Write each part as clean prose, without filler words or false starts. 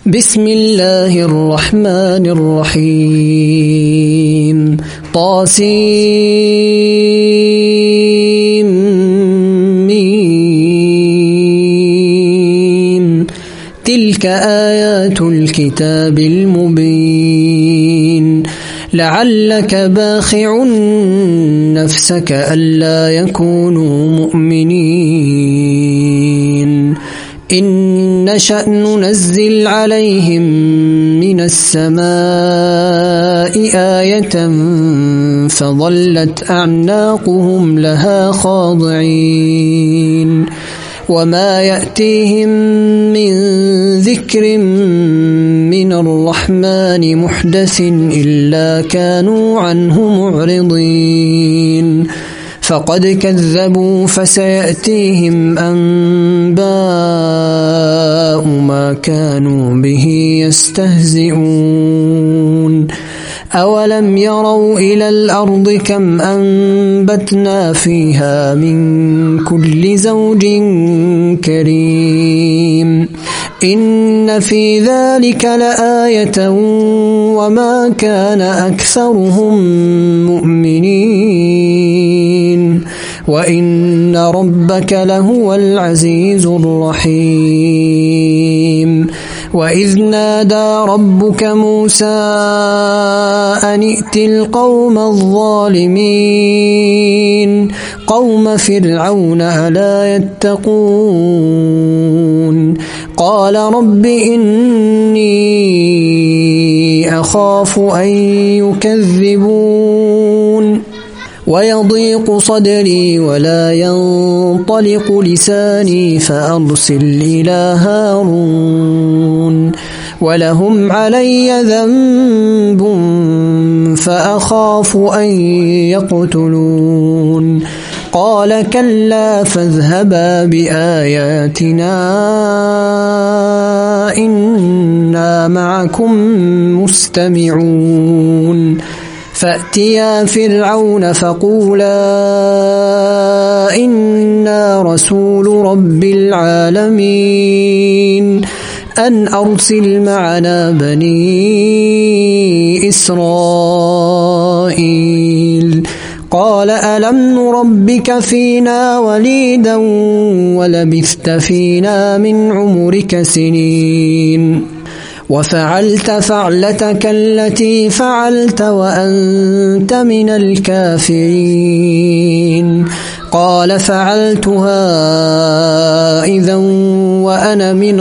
بسم الله الرحمن الرحيم طاسيم تلك آيات الكتاب المبين لعلك باخع نفسك ألا يكونوا مؤمنين إن نشأ ننزل عليهم من السماء آية فظلت أعناقهم لها خاضعين وما يأتيهم من ذكر من الرحمن محدث إلا كانوا عنه معرضين فقد كذبوا فسيأتيهم أنباء ما كانوا به يستهزئون أولم يروا إلى الأرض كم أنبتنا فيها من كل زوج كريم إن في ذلك لآية وما كان أكثرهم مؤمنين وإن ربك لهو العزيز الرحيم وإذ نادى ربك موسى أن ائت القوم الظالمين قوم فرعون ألا يتقون قال رب إني أخاف أن يكذبون ويضيق صدري ولا ينطلق لساني فأرسل إلى هارون ولهم علي ذنب فأخاف أن يقتلون قال كلا فاذهبا بآياتنا إنا معكم مستمعون فأتيا فرعون فقولا إنا رسول رب العالمين أن أرسل معنا بني إسرائيل قال ألم نربك فينا وليدا ولبثت فينا من عمرك سنين وفعلت فعلتك التي فعلت وأنت من الكافرين قال فعلتها إذا وأنا من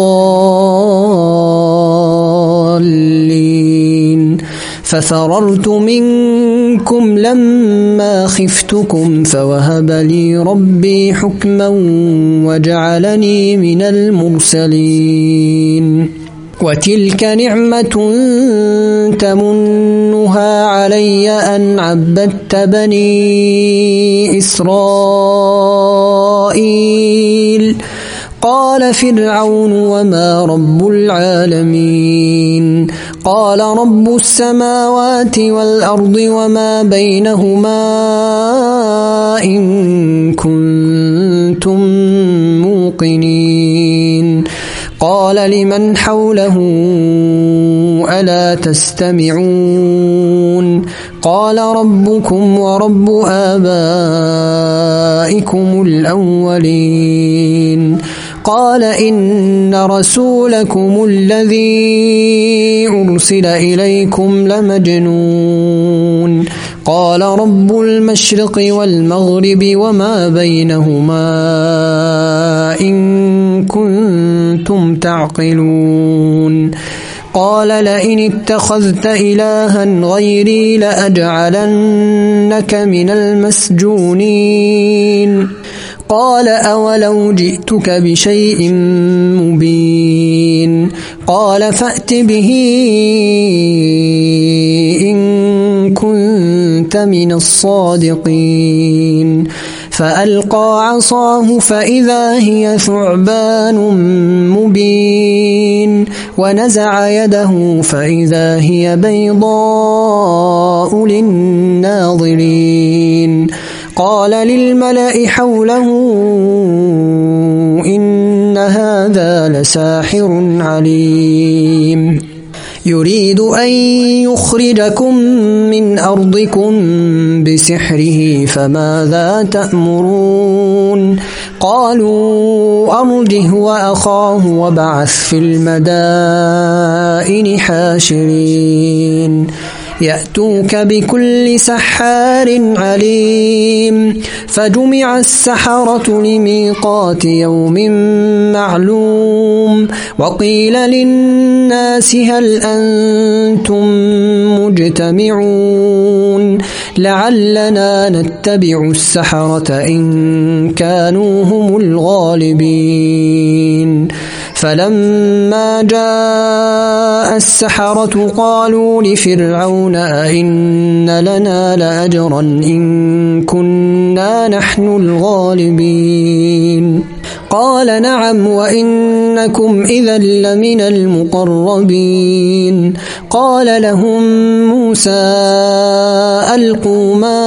الضالين ففررت منكم لما خفتكم فوهب لي ربي حكما وجعلني من المرسلين وتلك نعمة تمنها علي أن عبدت بني إسرائيل قال فرعون وما رب العالمين قال رب السماوات والأرض وما بينهما إن كنتم موقنين قال لمن حوله ألا تستمعون قال ربكم ورب آبائكم الأولين قال إن رسولكم الذي أرسل إليكم لمجنون قال رب المشرق والمغرب وما بينهما إن كنتم تعقلون قال لئن اتخذت إلها غيري لأجعلنك من المسجونين قال أولو جئتك بشيء مبين قال فأت به إن كنت من الصادقين فألقى عصاه فإذا هي ثعبان مبين ونزع يده فإذا هي بيضاء للناظرين قال للملأ حوله إن هذا لساحر عليم يريد أن يخرجكم من أرضكم بسحره فماذا تأمرون قالوا أرجه وأخاه وابعث في المدائن حاشرين يأتوك بكل سحار عليم فجمع السحرة لميقات يوم معلوم وقيل للناس هل أنتم مجتمعون لعلنا نتبع السحرة إن كانوا هم الغالبين فلما جاء السحرة قالوا لفرعون أئن لنا لأجرا إن كنا نحن الغالبين قال نعم وإنكم إذا لمن المقربين قال لهم موسى ألقوا ما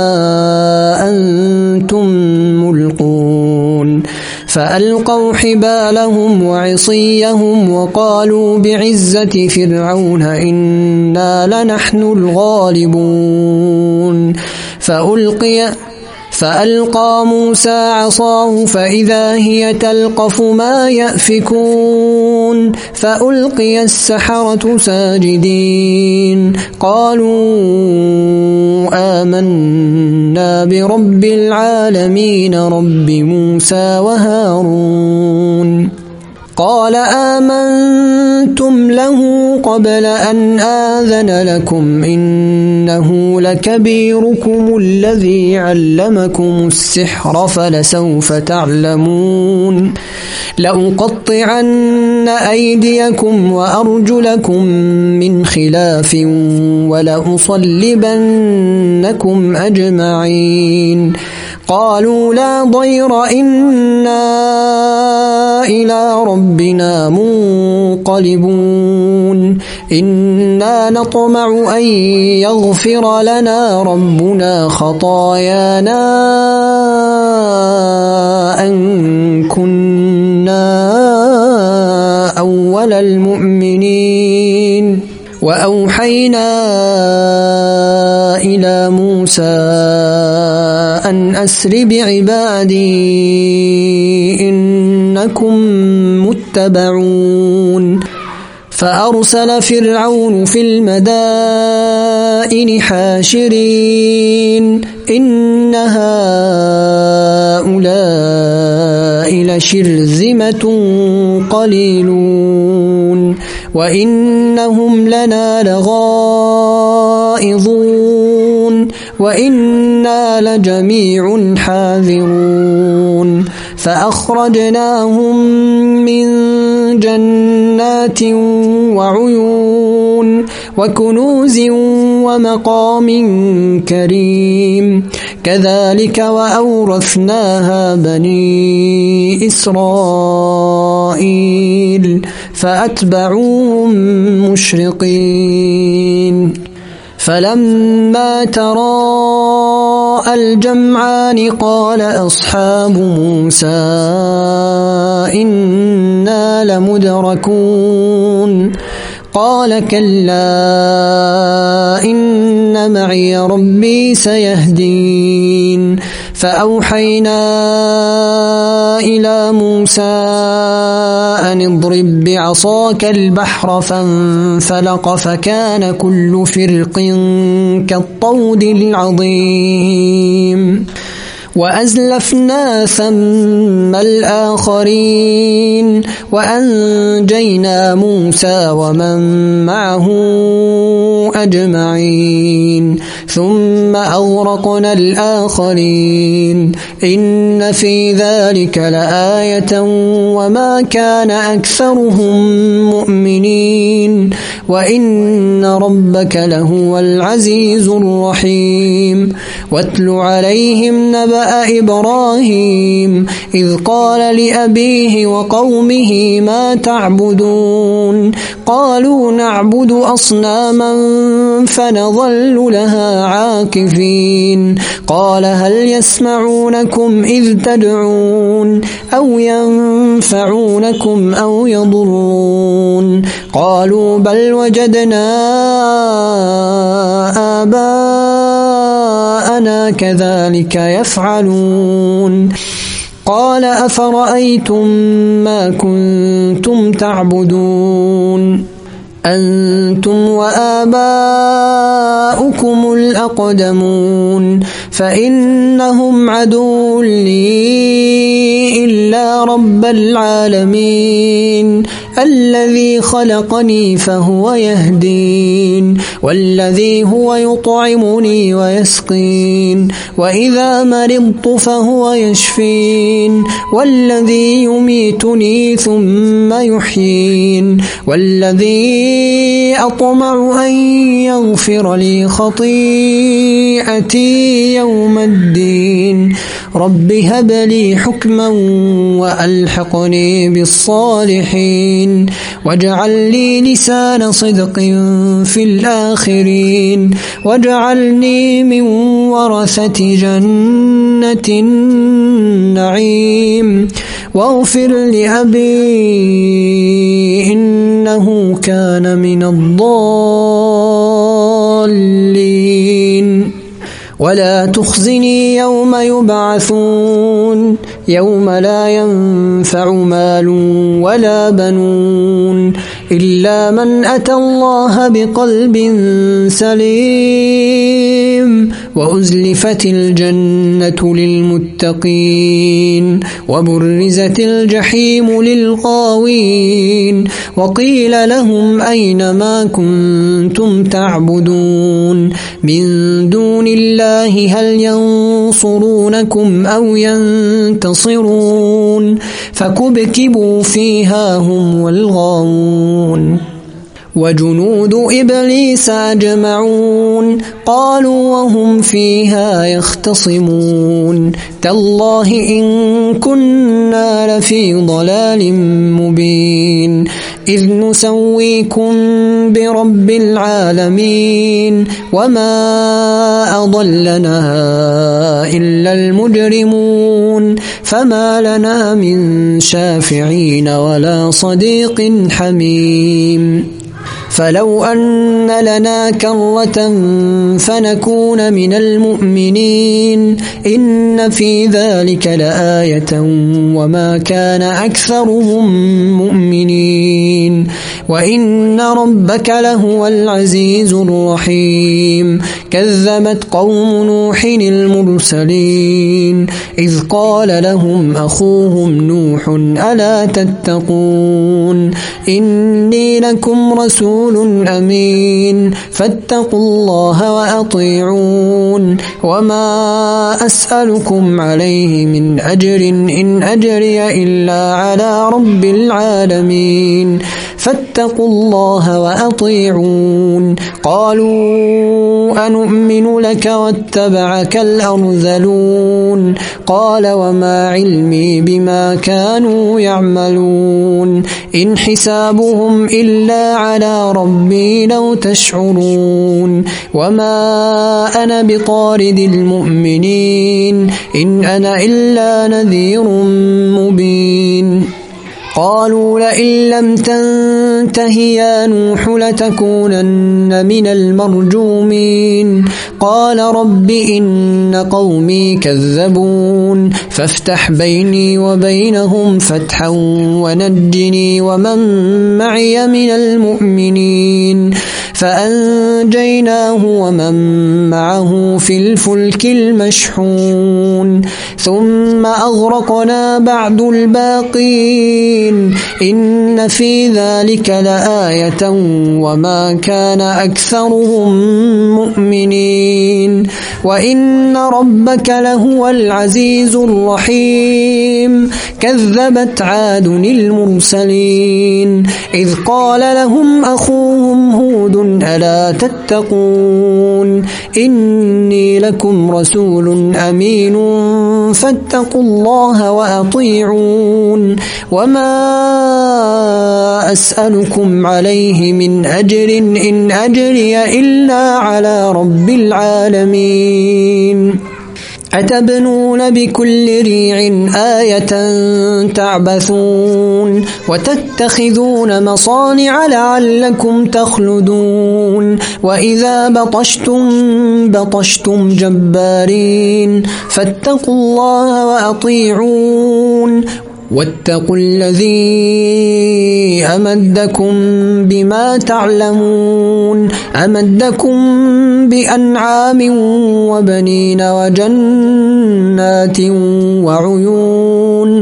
أنتم ملقون فألقوا حبالهم وعصيهم وقالوا بعزة فرعون إنا لنحن الغالبون فألقى موسى عصاه فإذا هي تلقف ما يأفكون فألقي السحرة ساجدين قالوا آمنا برب العالمين رب موسى وهارون قال آمنتم له قبل أن آذن لكم إنه لكبيركم الذي علمكم السحر فلسوف تعلمون لأقطعن أيديكم وأرجلكم من خلاف ولأصلبنكم أجمعين قالوا لا ضير إنا إلى ربنا منقلبون إنا نطمع أن يغفر لنا ربنا خطايانا أن كنا أول المؤمنين وأوحينا إلى موسى أن أسر بعبادي إنكم متبعون فأرسل فرعون في المدائن حاشرين إن هؤلاء لشرذمة قليلون وإنهم لنا لغائظون وإنا لجميع حاذرون فأخرجناهم من جنات وعيون وكنوز ومقام كريم كذلك وأورثناها بني إسرائيل فأتبعوهم مشرقين فلما تراءى الجمعان قال أصحاب موسى إنا لمدركون قال كلا إن معي ربي سيهدين فأوحينا إلى موسى أن اضرب بعصاك البحر فانفلق فكان كل فرق كالطود العظيم وأزلفنا ثم الآخرين وأنجينا موسى ومن معه أجمعين ثم أغرقنا الآخرين إن في ذلك لآية وما كان أكثرهم مؤمنين وإن ربك لهو العزيز الرحيم واتل عليهم نبأ إبراهيم إذ قال لأبيه وقومه ما تعبدون قال قالوا نعبد أصناما فنظل لها عاكفين قال هل يسمعونكم إذ تدعون أو ينفعونكم أو يضرون قالوا بل وجدنا آباءنا كذلك يفعلون قال أفرأيتم ما كنتم تعبدون أنتم وآباؤكم الأقدمون فإنهم عدو لي إلا رب العالمين الذي خلقني فهو يهدين والذي هو يطعمني ويسقين وإذا مرضت فهو يشفين والذي يميتني ثم يحيين والذي أطمع أن يغفر لي خطيئتي يوم الدين رب هب لي حكما وألحقني بالصالحين واجعل لي لسان صدق في الآخرين واجعلني من ورثة جنة النعيم واغفر لأبي إنه كان من الضالين ولا تخزني يوم يبعثون يوم لا ينفع مال ولا بنون إلا من أتى الله بقلب سليم وأزلفت الجنة للمتقين وبرزت الجحيم للغاوين وقيل لهم أين ما كنتم تعبدون من دون الله هل ينصرونكم أو ينتصرون فكبكبوا فيها هم والغاوون وجنود إبليس أجمعون قالوا وهم فيها يختصمون تالله إن كنا لفي ضلال مبين إذ نسويكم برب العالمين وما أضلنا إلا المجرمون فما لنا من شافعين ولا صديق حميم فلو أن لنا كرة فنكون من المؤمنين إن في ذلك لآية وما كان أكثرهم مؤمنين وإن ربك لهو العزيز الرحيم كذبت قوم نوح المرسلين إذ قال لهم أخوهم نوح ألا تتقون إني لكم رسول أمين فاتقوا الله وأطيعون وما أسألكم عليه من أجر إن أجري إلا على رب العالمين فاتقوا الله وأطيعون قالوا أنؤمن لك واتبعك الأرذلون قال وما علمي بما كانوا يعملون إن حسابهم إلا على ربي لو تشعرون وما أنا بطارد المؤمنين إن أنا إلا نذير مبين قالوا لئن لم تنته يا نوح لتكونن من المرجومين قال رب إن قومي كذبون فافتح بيني وبينهم فتحا ونجني ومن معي من المؤمنين فأنجيناه ومن معه في الفلك المشحون ثم أغرقنا بعد الباقين إن في ذلك لآية وما كان أكثرهم مؤمنين وإن ربك لهو العزيز الرحيم كذبت عاد المرسلين إذ قال لهم أخوهم هود رسول ألا تتقون إني لكم رسول أمين فاتقوا الله وأطيعون وما أسألكم عليه من أجر إن أجري إلا على رب العالمين أتبنون بكل ريع آية تعبثون وتتخذون مصانع لعلكم تخلدون وإذا بطشتم جبارين فاتقوا الله وأطيعون واتقوا الذي أمدكم بما تعلمون أمدكم بأنعام وبنين وجنات وعيون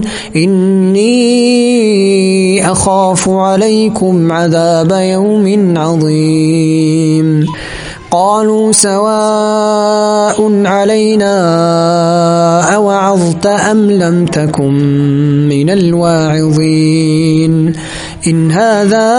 إني أخاف عليكم عذاب يوم عظيم قالوا سواء علينا أوعظت أم لم تكن من الواعظين إن هذا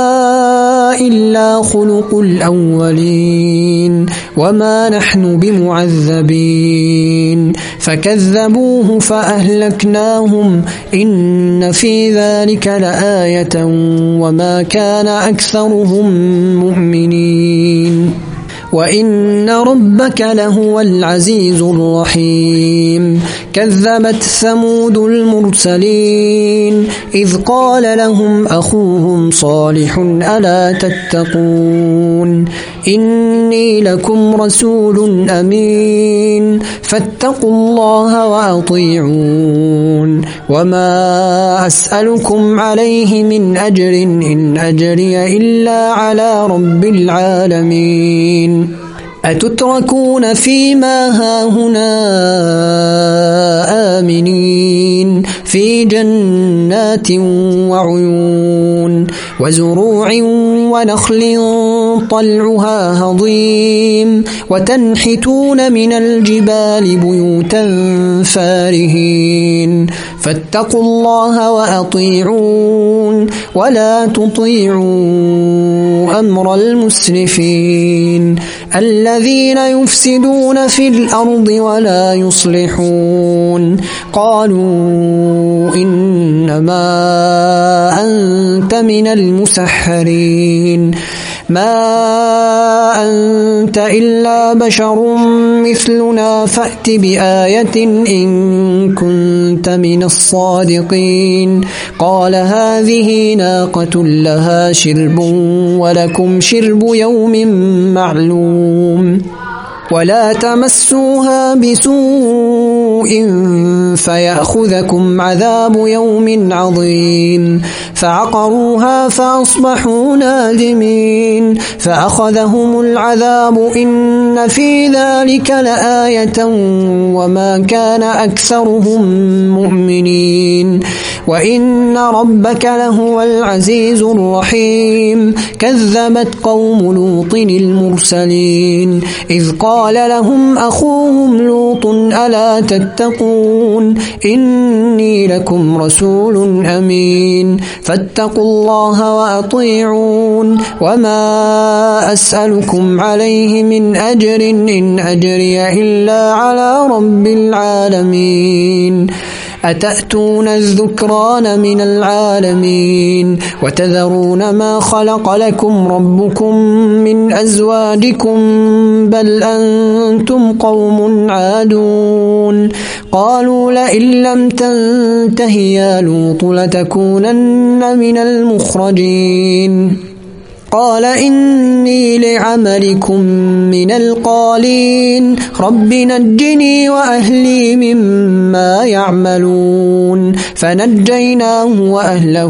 إلا خلق الأولين وما نحن بمعذبين فكذبوه فأهلكناهم إن في ذلك لآية وما كان أكثرهم مؤمنين وإن ربك لهو العزيز الرحيم كذبت ثمود المرسلين إذ قال لهم أخوهم صالح ألا تتقون إني لكم رسول أمين فاتقوا الله وأطيعون وما أسألكم عليه من أجر إن أجري إلا على رب العالمين أتتركون فيما هاهنا آمنين في جنات وعيون وزروع ونخل طلعها هضيم وتنحتون من الجبال بيوتا فارهين فاتقوا الله وأطيعون ولا تطيعوا أمر المسرفين الذين يفسدون في الأرض ولا يصلحون قالوا إنما أنت من المسحرين ما أنت إلا بشر مثلنا فأت بآية إن كنت من الصادقين قال هذه ناقة لها شرب ولكم شرب يوم معلوم ولا تمسوها بسوء فيأخذكم عذاب يوم عظيم فعقروها فأصبحوا نادمين فأخذهم العذاب إن في ذلك لآية وما كان أكثرهم مؤمنين وإن ربك لهو العزيز الرحيم كذبت قوم لوط المرسلين إذ قال لهم أخوهم لوط ألا تتقون إني لكم رسول أمين فاتقوا الله وأطيعون وما أسألكم عليه من أجر إن أجري إلا على رب العالمين أتأتون الذكران من العالمين وتذرون ما خلق لكم ربكم من أزواجكم بل أنتم قوم عادون قالوا لئن لم تنته يا لوط لتكونن من المخرجين قال إني لعملكم من القالين رب نجني وأهلي مما يعملون فنجيناه وأهله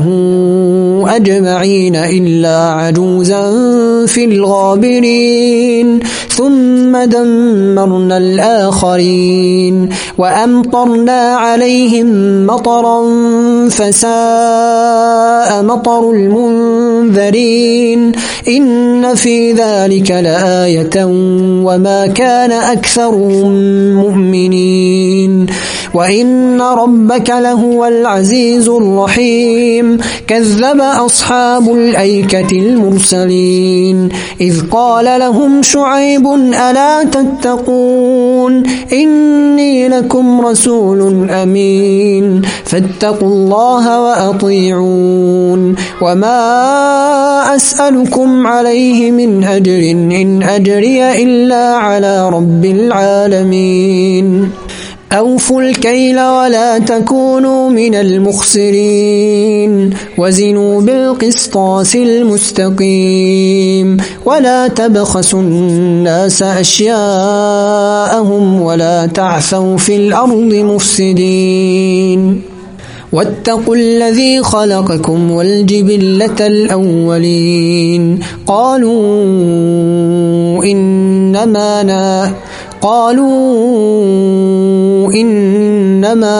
أجمعين إلا عجوزا في الغابرين ثم دمرنا الآخرين وأمطرنا عليهم مطرا فساء مطر المنذرين إن في ذلك لآية وما كان أكثرهم مؤمنين وإن ربك لهو العزيز الرحيم كذب أصحاب الأيكة المرسلين إذ قال لهم شعيب ألا تتقون إني لكم رسول أمين فاتقوا الله وأطيعون وما أسألكم عليه من أجر إن أجري إلا على رب العالمين أوفوا الكيل ولا تكونوا من المخسرين وزنوا بالقسطاس المستقيم ولا تبخسوا الناس أشياءهم ولا تعثوا في الأرض مفسدين واتقوا الذي خلقكم والجبلة الأولين قالوا إنما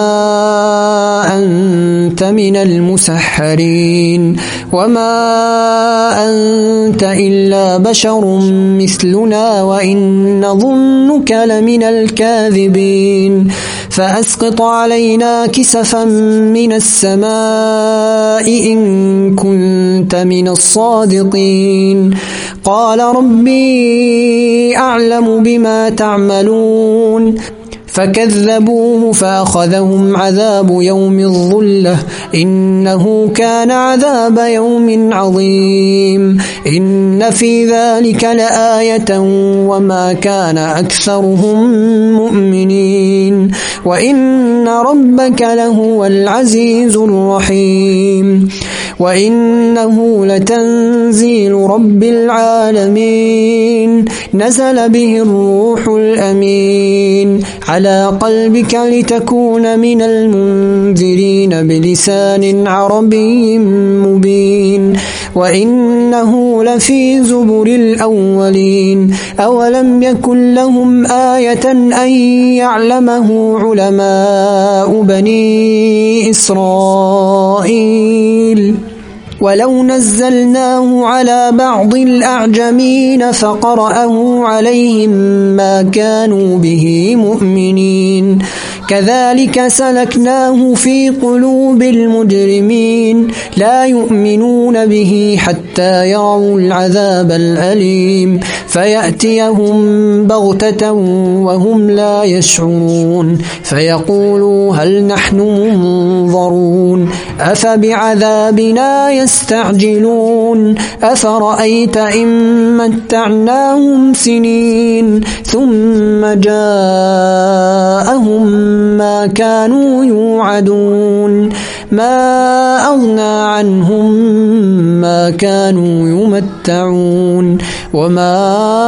أنت من المسحرين وما أنت إلا بشر مثلنا وإن نظنك لمن الكاذبين فأسقط علينا كسفا من السماء إن كنت من الصادقين قال ربي أعلم بما تعملون فكذبوه فأخذهم عذاب يوم الظلة إنه كان عذاب يوم عظيم إن في ذلك لآية وما كان أكثرهم مؤمنين وإن ربك لهو العزيز الرحيم وإنه لتنزيل رب العالمين نزل به الروح الأمين على قلبك لتكون من المنذرين بلسان عربي مبين وإنه لفي زبر الأولين أولم يكن لهم آية أن يعلمه علماء بني إسرائيل ولو نزلناه على بعض الأعجمين فقرأه عليهم ما كانوا به مؤمنين كذلك سلكناه في قلوب المجرمين لا يؤمنون به حتى يروا العذاب الأليم فيأتيهم بغتة وهم لا يشعرون فيقولوا هل نحن منظرون أفبعذابنا يستعجلون أفرأيت إن متعناهم سنين ثم جاءهم ما كانوا يوعدون ما أغنى عنهم ما كانوا يمتعون وما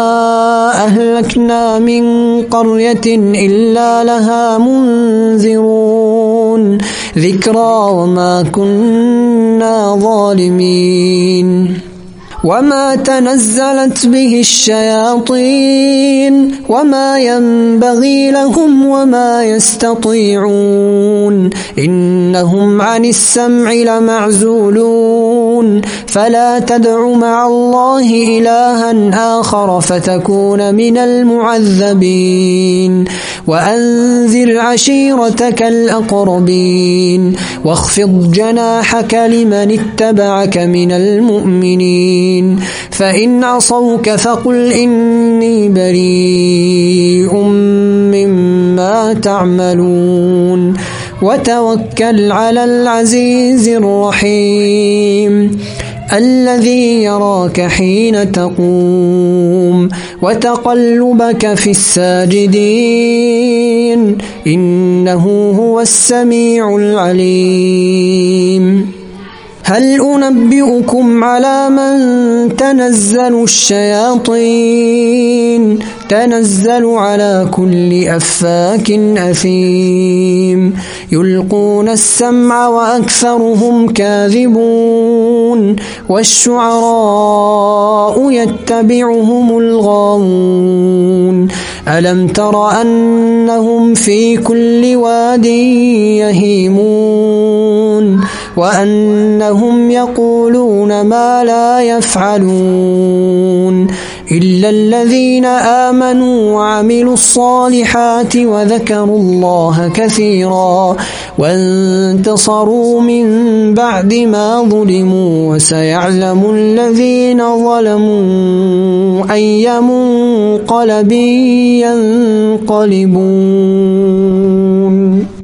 أهلكنا من قرية إلا لها منذرون ذكرى وما كنا ظالمين وما تنزلت به الشياطين وما ينبغي لهم وما يستطيعون إنهم عن السمع لمعزولون فلا تدع مع الله إلها آخر فتكون من المعذبين وأنذر عشيرتك الأقربين واخفض جناحك لمن اتبعك من المؤمنين فإن عصوك فقل إني بريء مما تعملون وتوكل على العزيز الرحيم الذي يراك حين تقوم وتقلبك في الساجدين إنه هو السميع العليم هل أنبئكم على من تنزل الشياطين تنزل على كل أفاك أثيم يلقون السمع وأكثرهم كاذبون والشعراء يتبعهم الغاوون ألم تر أنهم في كل واد يهيمون وأنهم يقولون ما لا يفعلون إلا الذين آمنوا وعملوا الصالحات وذكروا الله كثيرا وانتصروا من بعد ما ظلموا وسيعلم الذين ظلموا أي منقلب ينقلبون.